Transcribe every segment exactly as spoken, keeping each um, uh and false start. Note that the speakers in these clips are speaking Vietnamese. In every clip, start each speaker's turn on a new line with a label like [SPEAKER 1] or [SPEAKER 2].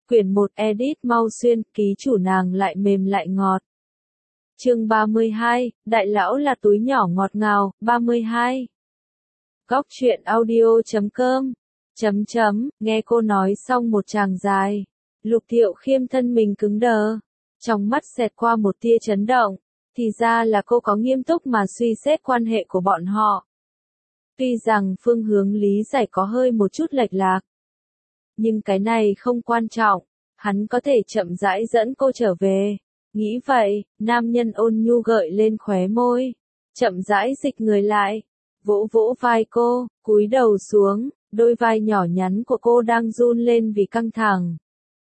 [SPEAKER 1] Quyển một edit mau xuyên, ký chủ nàng lại mềm lại ngọt. Chương ba mươi hai, đại lão là túi nhỏ ngọt ngào, ba mươi hai. Góc truyện audio chấm com, chấm chấm, nghe cô nói xong một tràng dài. Lục Thiệu Khiêm thân mình cứng đờ, trong mắt xẹt qua một tia chấn động, thì ra là cô có nghiêm túc mà suy xét quan hệ của bọn họ. Tuy rằng phương hướng lý giải có hơi một chút lệch lạc, nhưng cái này không quan trọng, hắn có thể chậm rãi dẫn cô trở về. Nghĩ vậy, nam nhân ôn nhu gợi lên khóe môi, chậm rãi dịch người lại, vỗ vỗ vai cô, cúi đầu xuống, đôi vai nhỏ nhắn của cô đang run lên vì căng thẳng.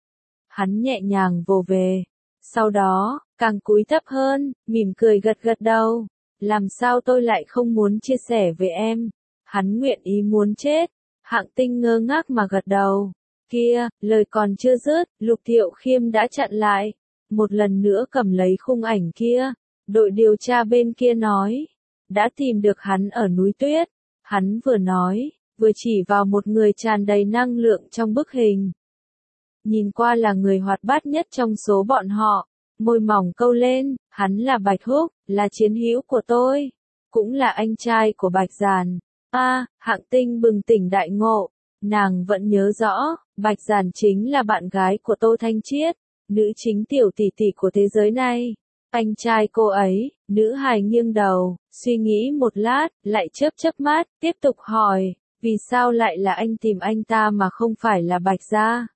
[SPEAKER 1] Hắn nhẹ nhàng vồ về, sau đó, càng cúi thấp hơn, mỉm cười gật gật đầu. Làm sao tôi lại không muốn chia sẻ với em? Hắn nguyện ý muốn chết. Hạng Tinh ngơ ngác mà gật đầu. Kia, lời còn chưa dứt, Lục Thiệu Khiêm đã chặn lại. Một lần nữa cầm lấy khung ảnh kia. Đội điều tra bên kia nói, đã tìm được hắn ở núi tuyết. Hắn vừa nói, vừa chỉ vào một người tràn đầy năng lượng trong bức hình. Nhìn qua là người hoạt bát nhất trong số bọn họ. Môi mỏng câu lên, hắn là Bạch Húc, là chiến hữu của tôi, cũng là anh trai của Bạch Giản. A, à, Hạng Tinh bừng tỉnh đại ngộ, nàng vẫn nhớ rõ, Bạch Giản chính là bạn gái của Tô Thanh Chiết, nữ chính tiểu tỷ tỷ của thế giới này. Anh trai cô ấy, nữ hài nghiêng đầu, suy nghĩ một lát, lại chớp chớp mắt, tiếp tục hỏi, vì sao lại là anh tìm anh ta mà không phải là Bạch gia?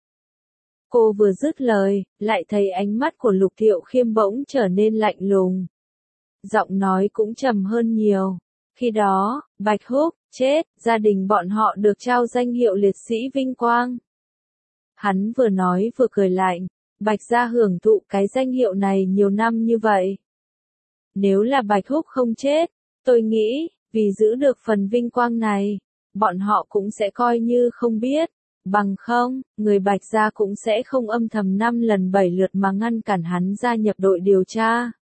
[SPEAKER 1] Cô vừa dứt lời, lại thấy ánh mắt của Lục Thiệu Khiêm bỗng trở nên lạnh lùng. Giọng nói cũng trầm hơn nhiều. Khi đó, Bạch Húc chết, gia đình bọn họ được trao danh hiệu liệt sĩ vinh quang. Hắn vừa nói vừa cười lạnh, Bạch gia hưởng thụ cái danh hiệu này nhiều năm như vậy. Nếu là Bạch Húc không chết, tôi nghĩ, vì giữ được phần vinh quang này, bọn họ cũng sẽ coi như không biết. Bằng không, người Bạch gia cũng sẽ không âm thầm năm lần bảy lượt mà ngăn cản hắn gia nhập đội điều tra.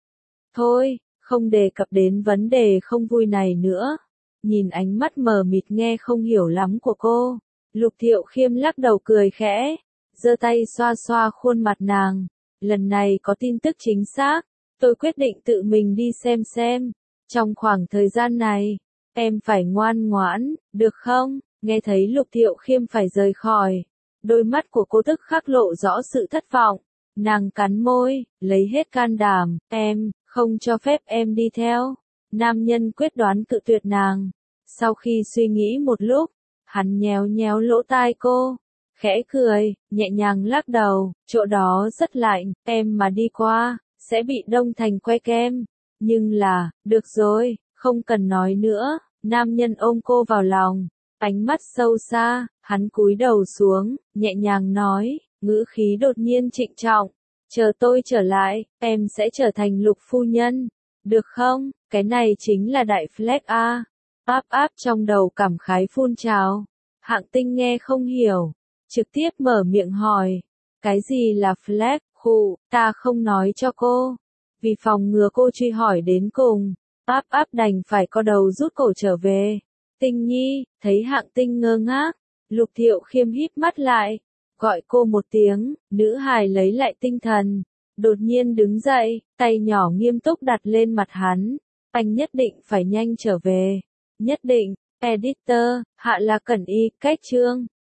[SPEAKER 1] Thôi, không đề cập đến vấn đề không vui này nữa. Nhìn ánh mắt mờ mịt nghe không hiểu lắm của cô, Lục Thiệu Khiêm lắc đầu cười khẽ, giơ tay xoa xoa khuôn mặt nàng. Lần này có tin tức chính xác, tôi quyết định tự mình đi xem xem. Trong khoảng thời gian này, em phải ngoan ngoãn, được không? Nghe thấy Lục Thiệu Khiêm phải rời khỏi, đôi mắt của cô tức khắc lộ rõ sự thất vọng. Nàng cắn môi, lấy hết can đảm, em, không cho phép em đi theo. Nam nhân quyết đoán cự tuyệt nàng. Sau khi suy nghĩ một lúc, hắn nhéo nhéo lỗ tai cô, khẽ cười, nhẹ nhàng lắc đầu, chỗ đó rất lạnh, em mà đi qua, sẽ bị đông thành que kem. Nhưng là, được rồi, không cần nói nữa. Nam nhân ôm cô vào lòng. Ánh mắt sâu xa, hắn cúi đầu xuống, nhẹ nhàng nói, ngữ khí đột nhiên trịnh trọng, chờ tôi trở lại, em sẽ trở thành Lục phu nhân, được không? Cái này chính là đại flag a. Áp áp trong đầu cảm khái phun trào. Hạng Tinh nghe không hiểu, trực tiếp mở miệng hỏi, cái gì là flag? Khụ, ta không nói cho cô. Vì phòng ngừa cô truy hỏi đến cùng, áp áp đành phải co đầu rút cổ trở về. Tinh Nhi, thấy Hạng Tinh ngơ ngác, Lục Thiệu Khiêm híp mắt lại, gọi cô một tiếng, nữ hài lấy lại tinh thần, đột nhiên đứng dậy, tay nhỏ nghiêm túc đặt lên mặt hắn, anh nhất định phải nhanh trở về, nhất định. Editor, Hạ là Cẩn Y, cách chương.